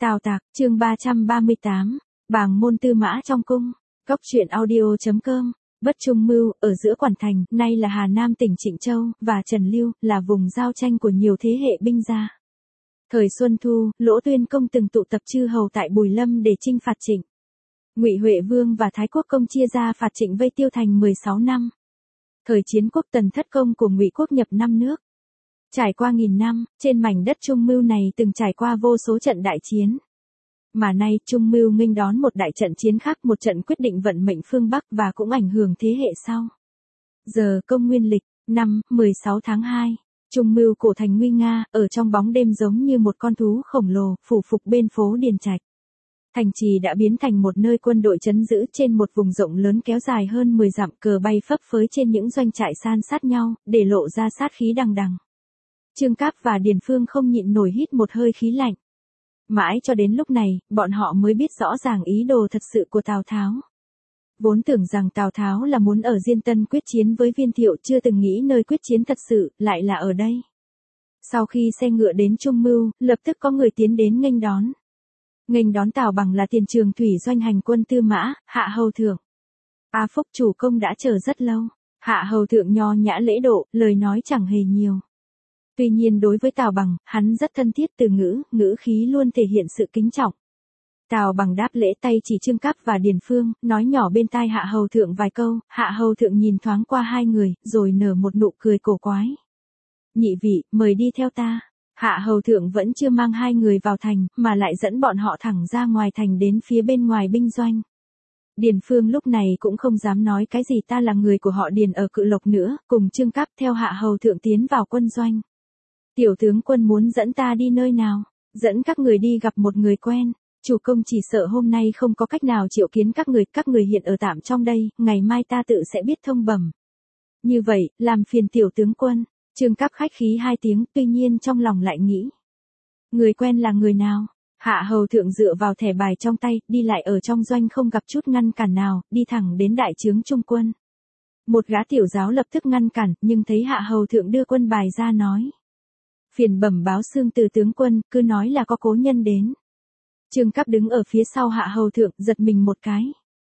Tào Tạc, chương 338, Bàng môn tư mã trong cung. Cốc truyện audio.com. Bất Trung Mưu, ở giữa Quản Thành, nay là Hà Nam tỉnh Trịnh Châu, và Trần Lưu, là vùng giao tranh của nhiều thế hệ binh gia. Thời Xuân Thu, Lỗ Tuyên Công từng tụ tập chư hầu tại Bùi Lâm để chinh phạt Trịnh. Ngụy Huệ Vương và Thái Quốc Công chia ra phạt Trịnh vây Tiêu Thành 16 năm. Thời chiến quốc Tần Thất Công của Ngụy Quốc nhập 5 nước. Trải qua nghìn năm, trên mảnh đất Trung Mưu này từng trải qua vô số trận đại chiến. Mà nay Trung Mưu nghênh đón một đại trận chiến khác, một trận quyết định vận mệnh phương Bắc và cũng ảnh hưởng thế hệ sau. Giờ Công nguyên lịch, năm 16 tháng 2, Trung Mưu cổ thành nguy nga, ở trong bóng đêm giống như một con thú khổng lồ, phủ phục bên phố Điền Trạch. Thành trì đã biến thành một nơi quân đội trấn giữ trên một vùng rộng lớn kéo dài hơn 10 dặm, cờ bay phấp phới trên những doanh trại san sát nhau, để lộ ra sát khí đằng đằng. Trương Cáp và Điền Phương không nhịn nổi hít một hơi khí lạnh. Mãi cho đến lúc này, bọn họ mới biết rõ ràng ý đồ thật sự của Tào Tháo. Vốn tưởng rằng Tào Tháo là muốn ở Diên Tân quyết chiến với Viên Thiệu, chưa từng nghĩ nơi quyết chiến thật sự lại là ở đây. Sau khi xe ngựa đến Trung Mưu, lập tức có người tiến đến nghênh đón. Nghênh đón Tào Bằng là Tiền Trường thủy doanh hành quân Tư Mã, Hạ Hầu Thượng. A Phúc chủ công đã chờ rất lâu. Hạ Hầu Thượng nho nhã lễ độ, lời nói chẳng hề nhiều. Tuy nhiên đối với Tào Bằng, hắn rất thân thiết, từ ngữ khí luôn thể hiện sự kính trọng. Tào Bằng đáp lễ, tay chỉ Trương Cáp và Điền Phương, nói nhỏ bên tai Hạ Hầu Thượng vài câu. Hạ Hầu Thượng nhìn thoáng qua hai người, rồi nở một nụ cười cổ quái. Nhị vị, mời đi theo ta. Hạ Hầu Thượng vẫn chưa mang hai người vào thành, mà lại dẫn bọn họ thẳng ra ngoài thành đến phía bên ngoài binh doanh. Điền Phương lúc này cũng không dám nói cái gì, ta là người của họ Điền ở Cự Lộc nữa, cùng Trương Cáp theo Hạ Hầu Thượng tiến vào quân doanh. Tiểu tướng quân muốn dẫn ta đi nơi nào? Dẫn các người đi gặp một người quen. Chủ công chỉ sợ hôm nay không có cách nào triệu kiến các người hiện ở tạm trong đây, ngày mai ta tự sẽ biết thông bẩm. Như vậy, làm phiền tiểu tướng quân. Trương Cáp khách khí hai tiếng, tuy nhiên trong lòng lại nghĩ. Người quen là người nào? Hạ Hầu Thượng dựa vào thẻ bài trong tay, đi lại ở trong doanh không gặp chút ngăn cản nào, đi thẳng đến đại trướng trung quân. Một gã tiểu giáo lập tức ngăn cản, nhưng thấy Hạ Hầu Thượng đưa quân bài ra nói. Phiền bẩm báo Xương Từ tướng quân, cứ nói là có cố nhân đến. Trương Cáp đứng ở phía sau Hạ Hầu Thượng, giật mình một cái.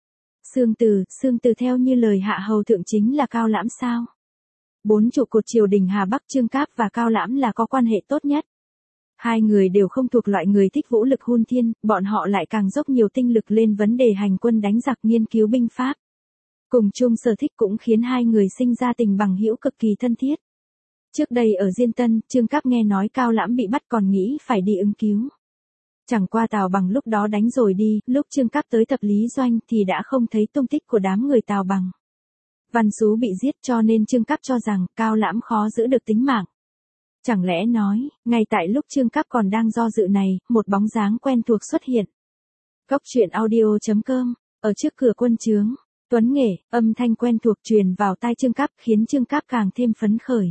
Xương Từ theo như lời Hạ Hầu Thượng chính là Cao Lãm sao? Bốn trụ cột triều đình Hà Bắc, Trương Cáp và Cao Lãm là có quan hệ tốt nhất. Hai người đều không thuộc loại người thích vũ lực hôn thiên, bọn họ lại càng dốc nhiều tinh lực lên vấn đề hành quân đánh giặc, nghiên cứu binh pháp. Cùng chung sở thích cũng khiến hai người sinh ra tình bằng hữu cực kỳ thân thiết. Trước đây ở Diên Tân, Trương Cáp nghe nói Cao Lãm bị bắt còn nghĩ phải đi ứng cứu. Chẳng qua Tào Bằng lúc đó đánh rồi đi, lúc Trương Cáp tới Thập Lý Doanh thì đã không thấy tung tích của đám người Tào Bằng. Văn Sú bị giết, cho nên Trương Cáp cho rằng Cao Lãm khó giữ được tính mạng. Chẳng lẽ nói, ngay tại lúc Trương Cáp còn đang do dự này, một bóng dáng quen thuộc xuất hiện. Cốc truyện audio.com, ở trước cửa quân trướng, Tuấn Nghễ, âm thanh quen thuộc truyền vào tai Trương Cáp, khiến Trương Cáp càng thêm phấn khởi.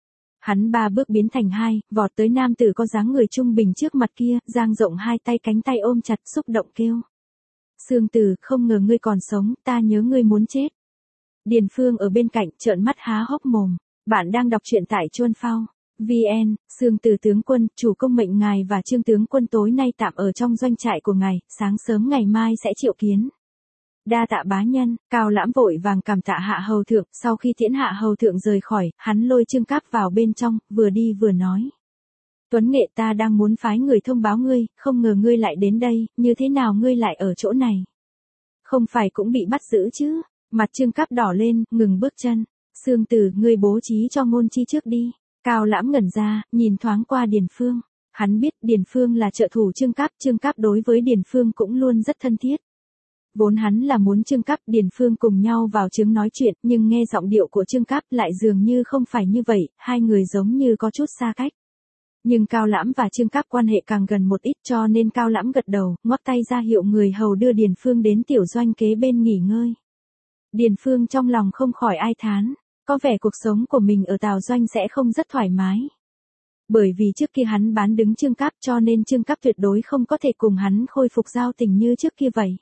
Hắn ba bước biến thành hai, vọt tới nam tử có dáng người trung bình trước mặt kia, dang rộng hai tay, cánh tay ôm chặt, xúc động kêu. Xương Từ, không ngờ ngươi còn sống, ta nhớ ngươi muốn chết. Điền Phương ở bên cạnh trợn mắt há hốc mồm. Bạn đang đọc truyện tại Chuan Phao VN. Xương Từ tướng quân, chủ công mệnh ngài và Trương tướng quân tối nay tạm ở trong doanh trại của ngài, sáng sớm ngày mai sẽ triệu kiến. Đa tạ bá nhân. Cao Lãm vội vàng cảm tạ Hạ Hầu Thượng. Sau khi tiễn Hạ Hầu Thượng rời khỏi, hắn lôi Trương Cáp vào bên trong, vừa đi vừa nói. Tuấn Nghễ, ta đang muốn phái người thông báo ngươi, không ngờ ngươi lại đến đây, như thế nào ngươi lại ở chỗ này? Không phải cũng bị bắt giữ chứ? Mặt Trương Cáp đỏ lên, ngừng bước chân. Xương Từ, ngươi bố trí cho ngôn chi trước đi. Cao Lãm ngẩn ra, nhìn thoáng qua Điền Phương. Hắn biết Điền Phương là trợ thủ Trương Cáp đối với Điền Phương cũng luôn rất thân thiết. Vốn hắn là muốn Trương Cáp, Điền Phương cùng nhau vào trướng nói chuyện, nhưng nghe giọng điệu của Trương Cáp lại dường như không phải như vậy, hai người giống như có chút xa cách. Nhưng Cao Lãm và Trương Cáp quan hệ càng gần một ít, cho nên Cao Lãm gật đầu, ngoắc tay ra hiệu người hầu đưa Điền Phương đến tiểu doanh kế bên nghỉ ngơi. Điền Phương trong lòng không khỏi ai thán, có vẻ cuộc sống của mình ở Tào doanh sẽ không rất thoải mái. Bởi vì trước kia hắn bán đứng Trương Cáp, cho nên Trương Cáp tuyệt đối không có thể cùng hắn khôi phục giao tình như trước kia vậy.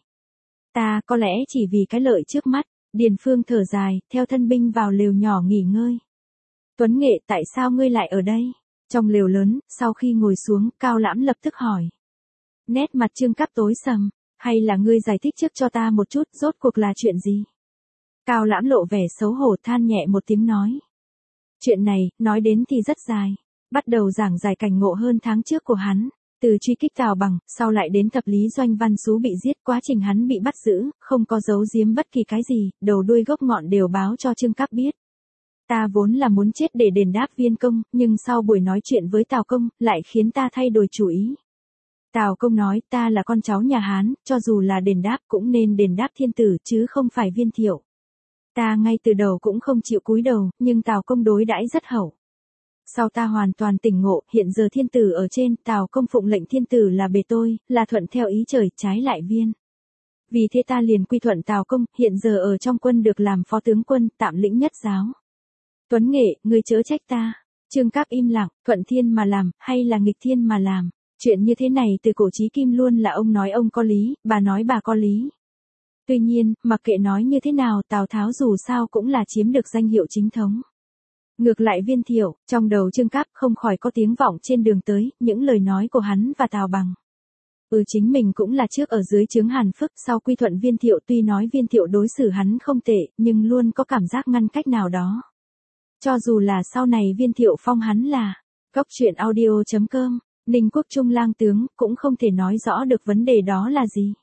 Ta có lẽ chỉ vì cái lợi trước mắt. Điền Phương thở dài, theo thân binh vào lều nhỏ nghỉ ngơi. Tuấn Nghễ, tại sao ngươi lại ở đây? Trong lều lớn, sau khi ngồi xuống, Cao Lãm lập tức hỏi. Nét mặt Trương Cáp tối sầm, hay là ngươi giải thích trước cho ta một chút, rốt cuộc là chuyện gì? Cao Lãm lộ vẻ xấu hổ than nhẹ một tiếng nói. Chuyện này, nói đến thì rất dài. Bắt đầu giảng giải cảnh ngộ hơn tháng trước của hắn. Từ truy kích Tào Bằng, sau lại đến thập lý doanh Văn Sú bị giết, quá trình hắn bị bắt giữ, không có giấu giếm bất kỳ cái gì, đầu đuôi gốc ngọn đều báo cho Trương Cáp biết. Ta vốn là muốn chết để đền đáp Viên Công, nhưng sau buổi nói chuyện với Tào Công, lại khiến ta thay đổi chủ ý. Tào Công nói ta là con cháu nhà Hán, cho dù là đền đáp cũng nên đền đáp thiên tử chứ không phải Viên Thiệu. Ta ngay từ đầu cũng không chịu cúi đầu, nhưng Tào Công đối đãi rất hậu. Sau ta hoàn toàn tỉnh ngộ, hiện giờ thiên tử ở trên, Tào Công phụng lệnh thiên tử là bề tôi, là thuận theo ý trời, trái lại Viên. Vì thế ta liền quy thuận Tào Công, hiện giờ ở trong quân được làm phó tướng quân, tạm lĩnh nhất giáo. Tuấn Nghệ, ngươi chớ trách ta. Trương Cáp im lặng, thuận thiên mà làm, hay là nghịch thiên mà làm. Chuyện như thế này từ cổ chí kim luôn là ông nói ông có lý, bà nói bà có lý. Tuy nhiên, mặc kệ nói như thế nào, Tào Tháo dù sao cũng là chiếm được danh hiệu chính thống. Ngược lại Viên Thiệu, trong đầu Trương Cáp không khỏi có tiếng vọng trên đường tới, những lời nói của hắn và Tào Bằng. Chính mình cũng là trước ở dưới trướng Hàn Phức, sau quy thuận Viên Thiệu, tuy nói Viên Thiệu đối xử hắn không tệ, nhưng luôn có cảm giác ngăn cách nào đó. Cho dù là sau này Viên Thiệu phong hắn là Cốc Truyện Audio.com, Ninh Quốc Trung lang tướng, cũng không thể nói rõ được vấn đề đó là gì.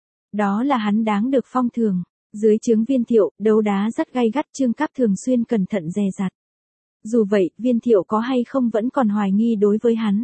Đó là hắn đáng được phong thường. Dưới trướng Viên Thiệu, đấu đá rất gay gắt, Trương Cáp thường xuyên cẩn thận dè dặt. Dù vậy, Viên Thiệu có hay không vẫn còn hoài nghi đối với hắn.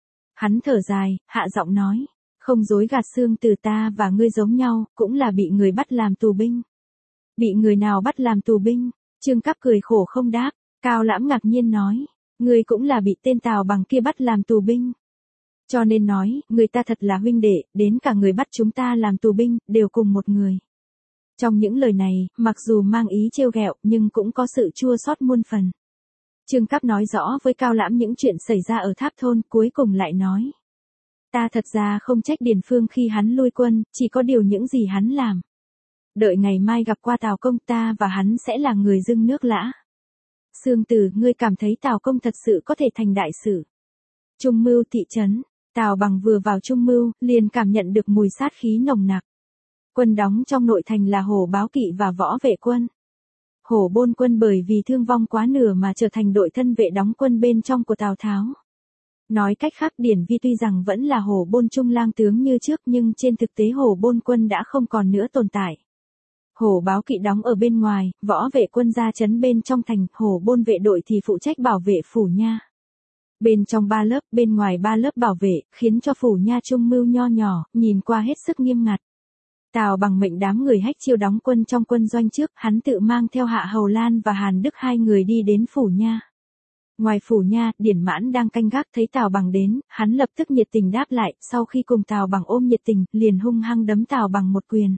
Hắn thở dài, hạ giọng nói, không dối gạt xương từ ta và ngươi giống nhau, cũng là bị người bắt làm tù binh. Bị người nào bắt làm tù binh? Trương Cáp cười khổ không đáp. Cao Lãm ngạc nhiên nói, ngươi cũng là bị tên Tào Bằng kia bắt làm tù binh. Cho nên nói, người ta thật là huynh đệ, đến cả người bắt chúng ta làm tù binh, đều cùng một người. Trong những lời này, mặc dù mang ý trêu ghẹo, nhưng cũng có sự chua xót muôn phần. Trương Cáp nói rõ với Cao Lãm những chuyện xảy ra ở Tháp Thôn, cuối cùng lại nói. Ta thật ra không trách Điền Phương khi hắn lui quân, chỉ có điều những gì hắn làm. Đợi ngày mai gặp qua Tào Công, ta và hắn sẽ là người dưng nước lã. Sương Tử, ngươi cảm thấy Tào Công thật sự có thể thành đại sử. Trung Mưu thị trấn, Tào Bằng vừa vào Trung Mưu, liền cảm nhận được mùi sát khí nồng nặc. Quân đóng trong nội thành là Hổ Báo Kỵ và Võ Vệ Quân. Hổ Bôn Quân bởi vì thương vong quá nửa mà trở thành đội thân vệ đóng quân bên trong của Tào Tháo. Nói cách khác, Điển Vi tuy rằng vẫn là Hổ Bôn Trung lang tướng như trước, nhưng trên thực tế Hổ Bôn Quân đã không còn nữa tồn tại. Hổ Báo Kỵ đóng ở bên ngoài, Võ Vệ Quân ra trấn bên trong thành, Hổ Bôn vệ đội thì phụ trách bảo vệ phủ nha. Bên trong 3 lớp, bên ngoài 3 lớp bảo vệ, khiến cho phủ nha Trung Mưu nho nhỏ, nhìn qua hết sức nghiêm ngặt. Tào Bằng mệnh đám người Hách Chiêu đóng quân trong quân doanh trước, hắn tự mang theo Hạ Hầu Lan và Hàn Đức hai người đi đến phủ nha. Ngoài phủ nha, Điển Mãn đang canh gác thấy Tào Bằng đến, hắn lập tức nhiệt tình đáp lại, sau khi cùng Tào Bằng ôm nhiệt tình, liền hung hăng đấm Tào Bằng một quyền.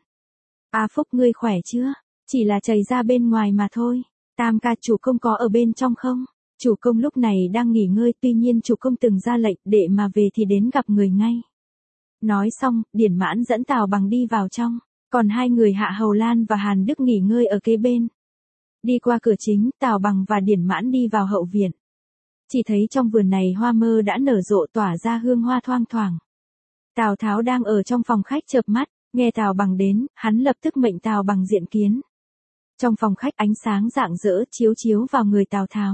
A Phúc, ngươi khỏe chưa? Chỉ là chảy ra bên ngoài mà thôi. Tam ca, chủ công có ở bên trong không? Chủ công lúc này đang nghỉ ngơi, tuy nhiên chủ công từng ra lệnh, đệ mà về thì đến gặp người ngay. Nói xong, Điển Mãn dẫn Tào Bằng đi vào trong, còn hai người Hạ Hầu Lan và Hàn Đức nghỉ ngơi ở kế bên. Đi qua cửa chính, Tào Bằng và Điển Mãn đi vào hậu viện. Chỉ thấy trong vườn này hoa mơ đã nở rộ, tỏa ra hương hoa thoang thoảng. Tào Tháo đang ở trong phòng khách chợp mắt, nghe Tào Bằng đến, hắn lập tức mệnh Tào Bằng diện kiến. Trong phòng khách ánh sáng rạng rỡ chiếu chiếu vào người Tào Tháo.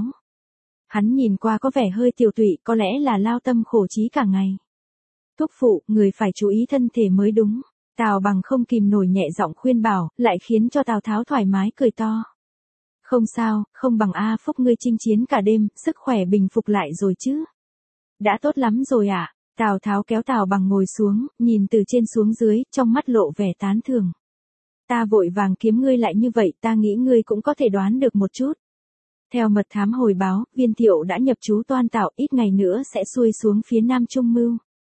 Hắn nhìn qua có vẻ hơi tiểu tụy, có lẽ là lao tâm khổ trí cả ngày. Thúc phụ, người phải chú ý thân thể mới đúng. Tào Bằng không kìm nổi nhẹ giọng khuyên bảo, lại khiến cho Tào Tháo thoải mái cười to. Không sao, không bằng A Phúc ngươi chinh chiến cả đêm, sức khỏe bình phục lại rồi chứ. Đã tốt lắm rồi ạ. Tào Tháo kéo Tào Bằng ngồi xuống, nhìn từ trên xuống dưới, trong mắt lộ vẻ tán thưởng. Ta vội vàng kiếm ngươi lại như vậy, ta nghĩ ngươi cũng có thể đoán được một chút. Theo mật thám hồi báo, Viên Thiệu đã nhập trú Toan Tạo, ít ngày nữa sẽ xuôi xuống phía Nam Trung Mưu.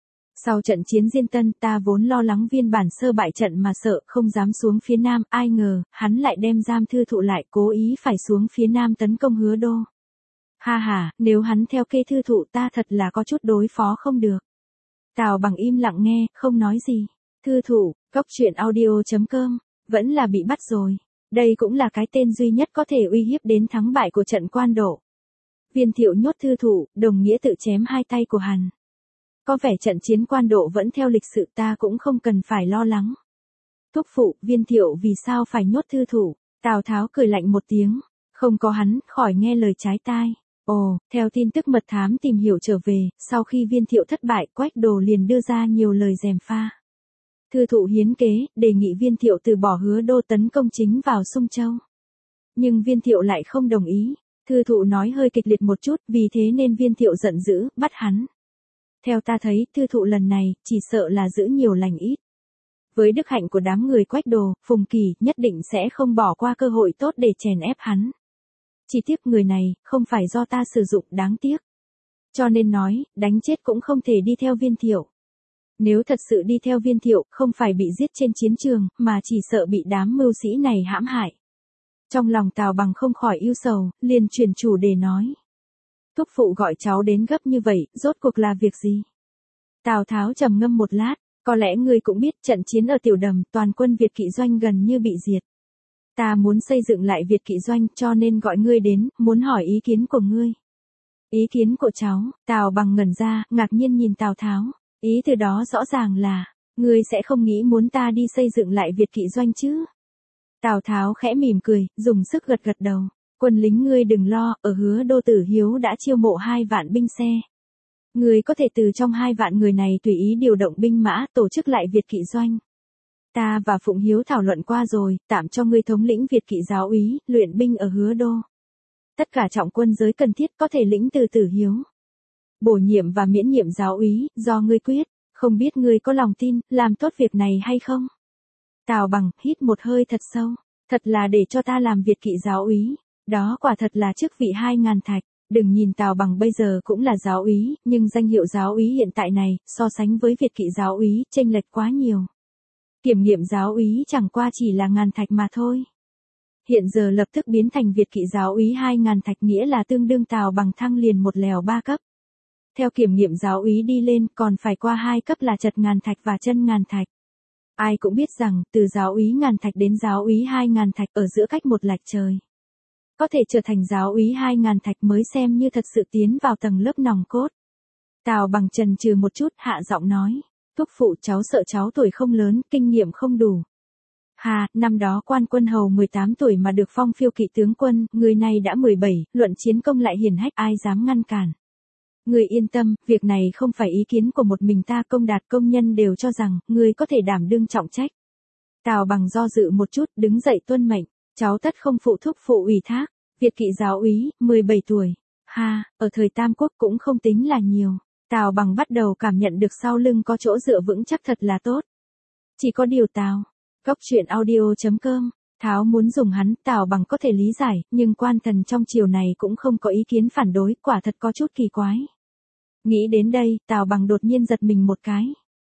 Sau trận chiến Diên Tân, ta vốn lo lắng Viên Bản Sơ bại trận mà sợ, không dám xuống phía Nam, ai ngờ, hắn lại đem Giam Thư Thụ lại, cố ý phải xuống phía Nam tấn công Hứa Đô. Ha ha, nếu hắn theo kê Thư Thụ ta thật là có chút đối phó không được. Tào Bằng im lặng nghe, không nói gì. Thư Thụ, Cốc Truyện Audio.com, vẫn là bị bắt rồi. Đây cũng là cái tên duy nhất có thể uy hiếp đến thắng bại của trận Quan Độ. Viên Thiệu nhốt Thư Thụ, đồng nghĩa tự chém hai tay của hắn. Có vẻ trận chiến quan độ vẫn theo lịch sự, ta cũng không cần phải lo lắng. Thúc phụ, Viên Thiệu vì sao phải nhốt Thư Thụ? Tào Tháo cười lạnh một tiếng. Không có hắn, khỏi nghe lời trái tai. Ồ, theo tin tức mật thám tìm hiểu trở về, sau khi Viên Thiệu thất bại, Quách Đồ liền đưa ra nhiều lời gièm pha. Thư Thụ hiến kế, đề nghị Viên Thiệu từ bỏ Hứa Đô tấn công chính vào Sung Châu. Nhưng Viên Thiệu lại không đồng ý. Thư Thụ nói hơi kịch liệt một chút, vì thế nên Viên Thiệu giận dữ, bắt hắn. Theo ta thấy, Thư Thụ lần này, chỉ sợ là giữ nhiều lành ít. Với đức hạnh của đám người Quách Đồ, Phùng Kỳ, nhất định sẽ không bỏ qua cơ hội tốt để chèn ép hắn. Chỉ tiếc người này, không phải do ta sử dụng, đáng tiếc. Cho nên nói, đánh chết cũng không thể đi theo Viên Thiệu. Nếu thật sự đi theo Viên Thiệu, không phải bị giết trên chiến trường, mà chỉ sợ bị đám mưu sĩ này hãm hại. Trong lòng Tào Bằng không khỏi ưu sầu, liền chuyển chủ đề nói. Thúc phụ gọi cháu đến gấp như vậy, rốt cuộc là việc gì? Tào Tháo trầm ngâm một lát, có lẽ ngươi cũng biết trận chiến ở Tiểu Đầm, toàn quân Việt kỵ doanh gần như bị diệt. Ta muốn xây dựng lại Việt kỵ doanh, cho nên gọi ngươi đến, muốn hỏi ý kiến của ngươi. Ý kiến của cháu? Tào Bằng ngẩn ra, ngạc nhiên nhìn Tào Tháo. Ý từ đó rõ ràng là, ngươi sẽ không nghĩ muốn ta đi xây dựng lại Việt kỵ doanh chứ? Tào Tháo khẽ mỉm cười, dùng sức gật gật đầu. Quân lính ngươi đừng lo, ở Hứa Đô Tử Hiếu đã chiêu mộ 2 vạn binh xe. Ngươi có thể từ trong 2 vạn người này tùy ý điều động binh mã, tổ chức lại Việt kỵ doanh. Ta và Phụng Hiếu thảo luận qua rồi, tạm cho ngươi thống lĩnh Việt kỵ giáo úy, luyện binh ở Hứa Đô. Tất cả trọng quân giới cần thiết có thể lĩnh từ Tử Hiếu. Bổ nhiệm và miễn nhiệm giáo úy, do ngươi quyết, không biết ngươi có lòng tin, làm tốt việc này hay không? Tào Bằng, hít một hơi thật sâu, thật là để cho ta làm Việt kỵ giáo úy, đó quả thật là chức vị 2.000 thạch. Đừng nhìn Tào Bằng bây giờ cũng là giáo úy, nhưng danh hiệu giáo úy hiện tại này, so sánh với Việt kỵ giáo úy, chênh lệch quá nhiều. Kiểm nghiệm giáo úy chẳng qua chỉ là 1.000 thạch mà thôi. Hiện giờ lập tức biến thành Việt kỵ giáo úy 2.000 thạch, nghĩa là tương đương Tào Bằng thăng liền một lèo 3 cấp. Theo kiểm nghiệm giáo úy đi lên, còn phải qua 2 cấp là chật 1.000 thạch và chân 1.000 thạch. Ai cũng biết rằng, từ giáo úy 1.000 thạch đến giáo úy 2.000 thạch ở giữa cách một lạch trời. Có thể trở thành giáo úy 2.000 thạch mới xem như thật sự tiến vào tầng lớp nòng cốt. Tào Bằng chần chừ một chút, hạ giọng nói. Thúc phụ, cháu sợ cháu tuổi không lớn, kinh nghiệm không đủ. Hà, năm đó Quan Quân Hầu 18 tuổi mà được phong phiêu kỵ tướng quân, người này đã 17, luận chiến công lại hiển hách, ai dám ngăn cản. Người yên tâm, việc này không phải ý kiến của một mình ta, Công Đạt công nhân đều cho rằng, người có thể đảm đương trọng trách. Tào Bằng do dự một chút, đứng dậy tuân mệnh, cháu tất không phụ thúc phụ ủy thác. Việt kỵ giáo úy, 17 tuổi. Ha, ở thời Tam Quốc cũng không tính là nhiều. Tào Bằng bắt đầu cảm nhận được sau lưng có chỗ dựa vững chắc thật là tốt. Chỉ có điều Tào. Góc truyện audio.com. Tháo muốn dùng hắn, Tào Bằng có thể lý giải, nhưng quan thần trong triều này cũng không có ý kiến phản đối, quả thật có chút kỳ quái. Nghĩ đến đây, Tào Bằng đột nhiên giật mình một cái.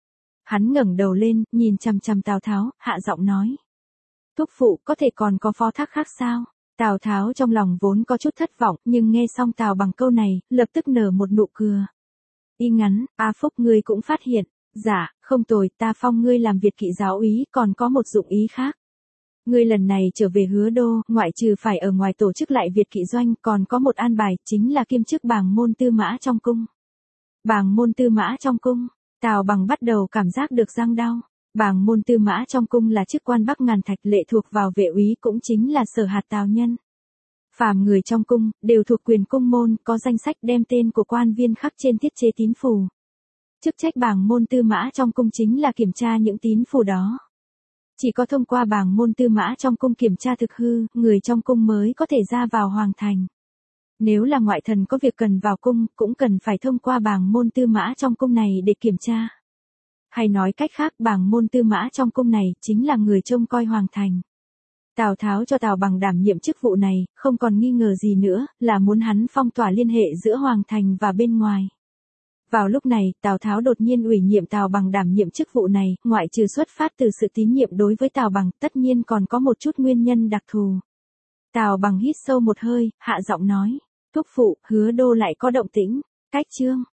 Hắn ngẩng đầu lên, nhìn chằm chằm Tào Tháo, hạ giọng nói. Thúc phụ, có thể còn có phó thác khác sao? Tào Tháo trong lòng vốn có chút thất vọng, nhưng nghe xong Tào Bằng câu này, lập tức nở một nụ cười. Y ngắn, A Phúc ngươi cũng phát hiện. Dạ, không tồi, ta phong ngươi làm Việt kỵ giáo úy, còn có một dụng ý khác. Ngươi lần này trở về Hứa Đô, ngoại trừ phải ở ngoài tổ chức lại Việt kỵ doanh, còn có một an bài, chính là kiêm chức bàng môn tư mã trong cung. Bàng môn tư mã trong cung, Tào Bằng bắt đầu cảm giác được răng đau. Bàng môn tư mã trong cung là chức quan Bắc Ngàn Thạch, lệ thuộc vào vệ úy, cũng chính là sở hạt Tào nhân. Phàm người trong cung, đều thuộc quyền cung môn, có danh sách đem tên của quan viên khắc trên thiết chế tín phù. Chức trách bàng môn tư mã trong cung chính là kiểm tra những tín phù đó. Chỉ có thông qua bàng môn tư mã trong cung kiểm tra thực hư, người trong cung mới có thể ra vào hoàng thành. Nếu là ngoại thần có việc cần vào cung, cũng cần phải thông qua bàng môn tư mã trong cung này để kiểm tra. Hay nói cách khác, bàng môn tư mã trong cung này, chính là người trông coi hoàng thành. Tào Tháo cho Tào Bằng đảm nhiệm chức vụ này, không còn nghi ngờ gì nữa, là muốn hắn phong tỏa liên hệ giữa hoàng thành và bên ngoài. Vào lúc này, Tào Tháo đột nhiên ủy nhiệm Tào Bằng đảm nhiệm chức vụ này, ngoại trừ xuất phát từ sự tín nhiệm đối với Tào Bằng, tất nhiên còn có một chút nguyên nhân đặc thù. Tào Bằng hít sâu một hơi, hạ giọng nói, thúc phụ, Hứa Đô lại có động tĩnh. Cách chương